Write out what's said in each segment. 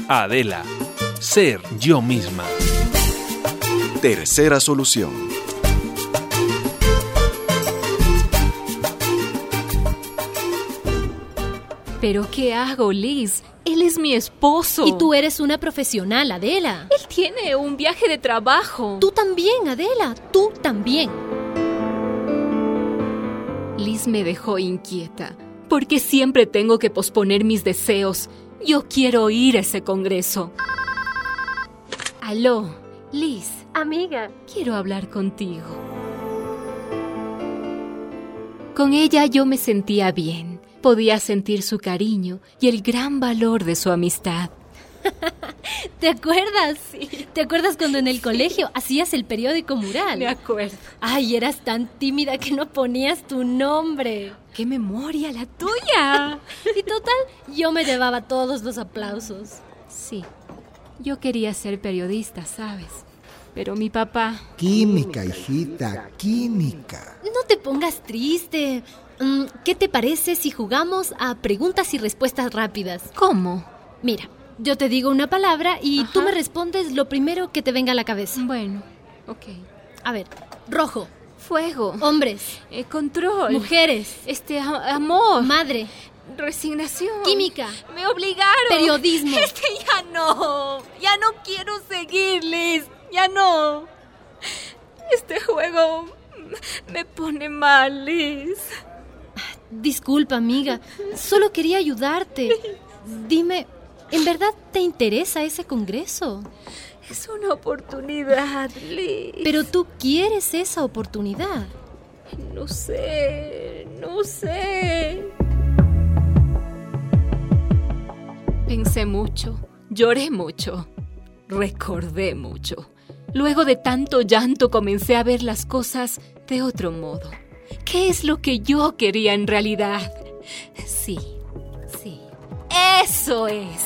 Adela, ser yo misma. Tercera solución. ¿Pero qué hago, Liz? Él es mi esposo. Y tú eres una profesional, Adela. Él tiene un viaje de trabajo. Tú también, Adela. Tú también. Liz me dejó inquieta. ¿Por qué siempre tengo que posponer mis deseos? Yo quiero ir a ese congreso. Aló, Liz. Amiga. Quiero hablar contigo. Con ella yo me sentía bien. Podía sentir su cariño y el gran valor de su amistad. ¿Te acuerdas? Sí. ¿Te acuerdas cuando en el colegio hacías el periódico mural? Me acuerdo. Ay, eras tan tímida que no ponías tu nombre. ¡Qué memoria la tuya! Y total, yo me llevaba todos los aplausos. Sí, yo quería ser periodista, ¿sabes? Pero mi papá... Química, hijita, química. No te pongas triste. ¿Qué te parece si jugamos a preguntas y respuestas rápidas? ¿Cómo? Mira, yo te digo una palabra y tú me respondes lo primero que te venga a la cabeza. Bueno, ok. A ver, rojo. Fuego. Hombres. Control. Mujeres. Amor. Madre. Resignación. Química. Me obligaron. Periodismo. Ya no quiero seguir, Liz. Ya no. Este juego me pone mal, Liz. Disculpa, amiga. Solo quería ayudarte. Dime, ¿en verdad te interesa ese congreso? Es una oportunidad, Liz. Pero tú quieres esa oportunidad. No sé. Pensé mucho, lloré mucho, recordé mucho. Luego de tanto llanto comencé a ver las cosas de otro modo. ¿Qué es lo que yo quería en realidad? Sí, eso es.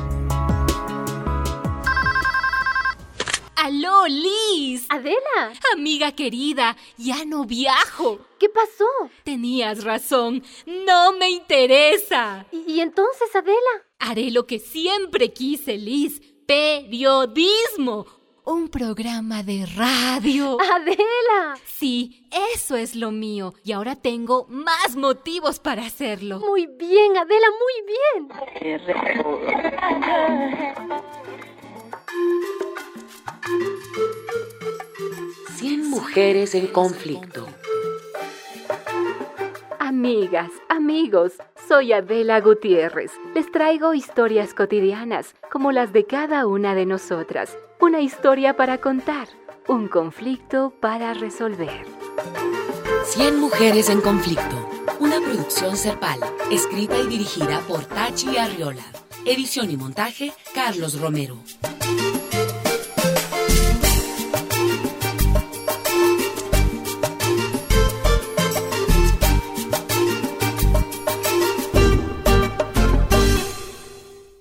¡Aló, Liz! Adela. Amiga querida, ya no viajo. ¿Qué pasó? Tenías razón, no me interesa. ¿Y entonces, Adela? Haré lo que siempre quise, Liz. Periodismo. Un programa de radio. ¡Adela! Sí, eso es lo mío. Y ahora tengo más motivos para hacerlo. Muy bien, Adela, muy bien. 100 mujeres en conflicto. Amigas, amigos, soy Adela Gutiérrez. Les traigo historias cotidianas, como las de cada una de nosotras. Una historia para contar, un conflicto para resolver. 100 mujeres en conflicto. Una producción Serpal, escrita y dirigida por Tachi Arriola. Edición y montaje, Carlos Romero.